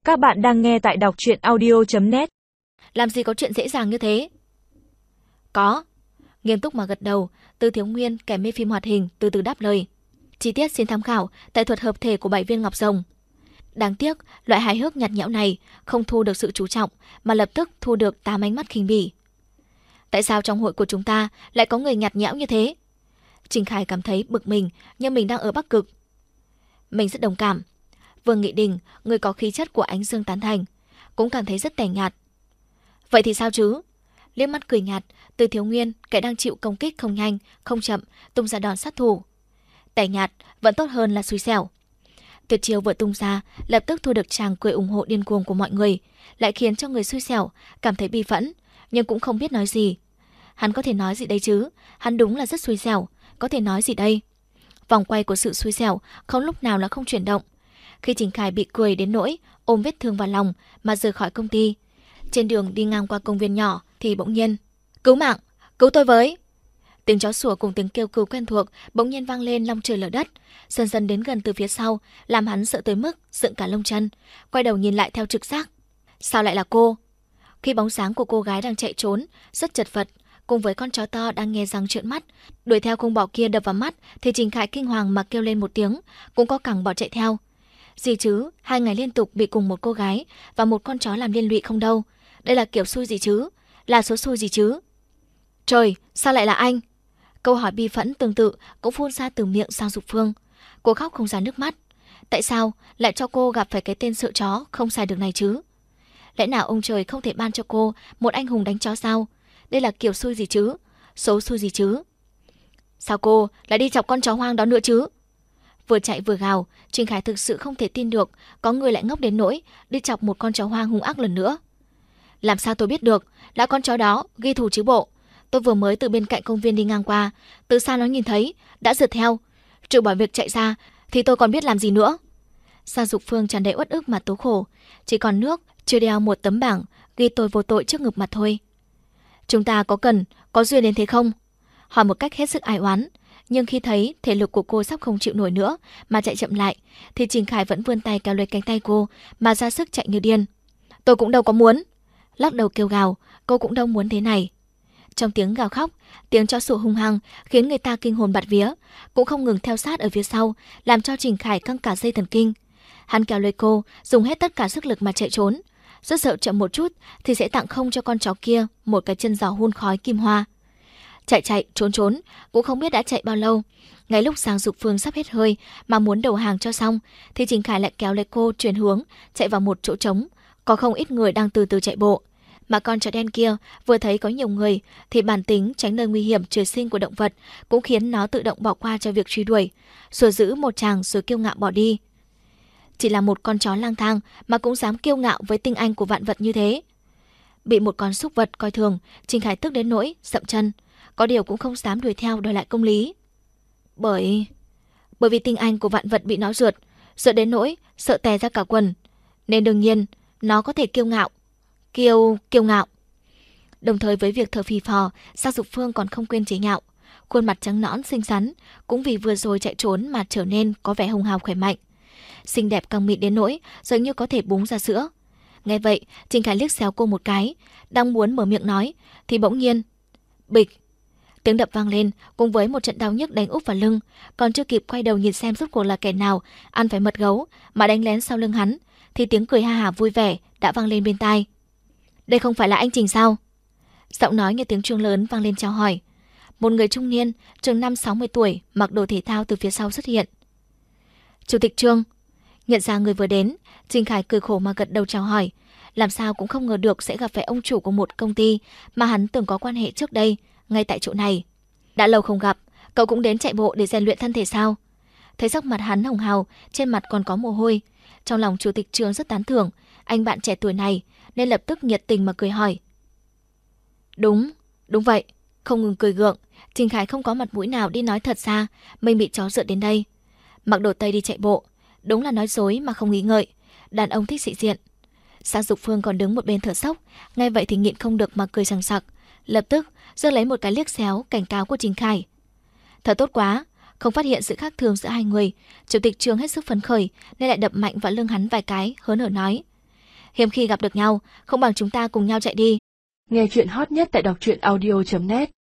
Các bạn đang nghe tại đọc truyện audio.net. Làm gì có chuyện dễ dàng như thế? Có. Nghiêm túc mà gật đầu, Từ Thiếu Nguyên kẻ mê phim hoạt hình từ từ đáp lời. Chi tiết xin tham khảo tại thuật hợp thể của 7 viên ngọc rồng. Đáng tiếc, loại hài hước nhạt nhẽo này không thu được sự chú trọng mà lập tức thu được 8 ánh mắt khinh bỉ. Tại sao trong hội của chúng ta lại có người nhạt nhẽo như thế? Trình Khải cảm thấy bực mình như mình đang ở Bắc Cực. Mình rất đồng cảm. Vương Nghị Đình, người có khí chất của Ánh Dương tán thành, cũng cảm thấy rất tẻ nhạt. Vậy thì sao chứ? Liếc mắt cười nhạt, Từ Thiếu Nguyên, kẻ đang chịu công kích không nhanh, không chậm, tung ra đòn sát thủ. Tẻ nhạt vẫn tốt hơn là xui xẻo. Tuyệt chiêu vừa tung ra, lập tức thu được tràng cười ủng hộ điên cuồng của mọi người, lại khiến cho người xui xẻo cảm thấy bi phẫn, nhưng cũng không biết nói gì. Hắn có thể nói gì đây chứ? Hắn đúng là rất xui xẻo, có thể nói gì đây? Vòng quay của sự xui xẻo không lúc nào là không chuyển động. Khi Trình Khải bị cười đến nỗi ôm vết thương vào lòng mà rời khỏi công ty, trên đường đi ngang qua công viên nhỏ thì bỗng nhiên, cứu mạng, cứu tôi với! Tiếng chó sủa cùng tiếng kêu cứu quen thuộc bỗng nhiên vang lên long trời lở đất, dần dần đến gần từ phía sau, làm hắn sợ tới mức dựng cả lông chân, quay đầu nhìn lại theo trực giác. Sao lại là cô? Khi bóng dáng của cô gái đang chạy trốn rất chật vật, cùng với con chó to đang nghe răng trợn mắt, đuổi theo con bò kia đập vào mắt, thì Trình Khải kinh hoàng mà kêu lên một tiếng, cũng có cẳng bỏ chạy theo. Gì chứ, 2 ngày liên tục bị cùng một cô gái và một con chó làm liên lụy không đâu. Đây là kiểu xui gì chứ? Là số xui gì chứ? Trời, sao lại là anh? Câu hỏi bi phẫn tương tự cũng phun ra từ miệng Giang Dục Phương. Cô khóc không ra nước mắt. Tại sao lại cho cô gặp phải cái tên sợ chó không xài được này chứ? Lẽ nào ông trời không thể ban cho cô một anh hùng đánh chó sao? Đây là kiểu xui gì chứ? Số xui gì chứ? Sao cô lại đi chọc con chó hoang đó nữa chứ? Vừa chạy vừa gào, Trình Khải thực sự không thể tin được có người lại ngốc đến nỗi đi chọc một con chó hoang hung ác lần nữa. Làm sao tôi biết được là con chó đó ghi thù chứ bộ? Tôi vừa mới từ bên cạnh công viên đi ngang qua, từ xa nó nhìn thấy, đã rượt theo. Trừ bỏ việc chạy ra thì tôi còn biết làm gì nữa. Giang Dục Phương tràn đầy uất ức mà tố khổ, chỉ còn nước chưa đeo một tấm bảng ghi tôi vô tội trước ngực mặt thôi. Chúng ta có duyên đến thế không? Hỏi một cách hết sức ai oán. Nhưng khi thấy thể lực của cô sắp không chịu nổi nữa mà chạy chậm lại, thì Trình Khải vẫn vươn tay kéo lấy cánh tay cô mà ra sức chạy như điên. Tôi cũng đâu có muốn. Lắc đầu kêu gào, cô cũng đâu muốn thế này. Trong tiếng gào khóc, tiếng chó sủa hung hăng khiến người ta kinh hồn bạt vía, cũng không ngừng theo sát ở phía sau, làm cho Trình Khải căng cả dây thần kinh. Hắn kéo lấy cô, dùng hết tất cả sức lực mà chạy trốn, rất sợ chậm một chút thì sẽ tặng không cho con chó kia một cái chân giò hun khói kim hoa. Chạy trốn cũng không biết đã chạy bao lâu. Ngay lúc Giang Dục Phương sắp hết hơi mà muốn đầu hàng cho xong, thì Trình Khải lại kéo lấy cô chuyển hướng chạy vào một chỗ trống, có không ít người đang từ từ chạy bộ. Mà con chó đen kia vừa thấy có nhiều người thì bản tính tránh nơi nguy hiểm trời sinh của động vật cũng khiến nó tự động bỏ qua cho việc truy đuổi, sủa giữ một tràng rồi kiêu ngạo bỏ đi. Chỉ là một con chó lang thang mà cũng dám kiêu ngạo với tinh anh của vạn vật như thế. Bị một con súc vật coi thường, Trình Khải tức đến nỗi dậm chân, có điều cũng không dám đuổi theo đòi lại công lý. Bởi vì tinh anh của vạn vật bị nó rượt đến nỗi sợ tè ra cả quần, nên đương nhiên nó có thể kiêu ngạo. Kiêu ngạo. Đồng thời với việc thở phì phò, Giang Dục Phương còn không quên chế nhạo. Khuôn mặt trắng nõn xinh xắn cũng vì vừa rồi chạy trốn mà trở nên có vẻ hùng hào khỏe mạnh. Xinh đẹp căng mịn đến nỗi dường như có thể búng ra sữa. Nghe vậy, Trình Khải liếc xéo cô một cái, đang muốn mở miệng nói thì bỗng nhiên bịch, tiếng đập vang lên cùng với một trận đau nhức đánh úp vào lưng. Còn chưa kịp quay đầu nhìn xem rốt cuộc là kẻ nào ăn phải mật gấu mà đánh lén sau lưng hắn, thì tiếng cười ha hả vui vẻ đã vang lên bên tai. Đây không phải là anh Trình sao? Giọng nói như tiếng chuông lớn vang lên chào hỏi. Một người trung niên chừng 50-60 tuổi mặc đồ thể thao từ phía sau xuất hiện. Chủ tịch Trương. Nhận ra người vừa đến, Trình Khải cười khổ mà gật đầu chào hỏi. Làm sao cũng không ngờ được sẽ gặp phải ông chủ của một công ty mà hắn từng có quan hệ trước đây, ngay tại chỗ này. Đã lâu không gặp, cậu cũng đến chạy bộ để rèn luyện thân thể sao? Thấy sắc mặt hắn hồng hào, trên mặt còn có mồ hôi. Trong lòng chủ tịch Trương rất tán thưởng anh bạn trẻ tuổi này, nên lập tức nhiệt tình mà cười hỏi. Đúng vậy. Không ngừng cười gượng, Trình Khải không có mặt mũi nào đi nói thật ra mình bị chó rượt đến đây. Mặc đồ tây đi chạy bộ, đúng là nói dối mà không nghĩ ngợi. Đàn ông thích sĩ diện. Giang Dục Phương còn đứng một bên thở sốc, nghe vậy thì nhịn không được mà cười sằng sặc, lập tức giơ lấy một cái liếc xéo cảnh cáo của Trình Khải. Thật tốt quá, không phát hiện sự khác thường giữa hai người. Chủ tịch Trương hết sức phấn khởi nên lại đập mạnh vào lưng hắn vài cái, hớn hở nói. Hiếm khi gặp được nhau, không bằng chúng ta cùng nhau chạy đi. Nghe chuyện hot nhất tại đọc truyện audio.net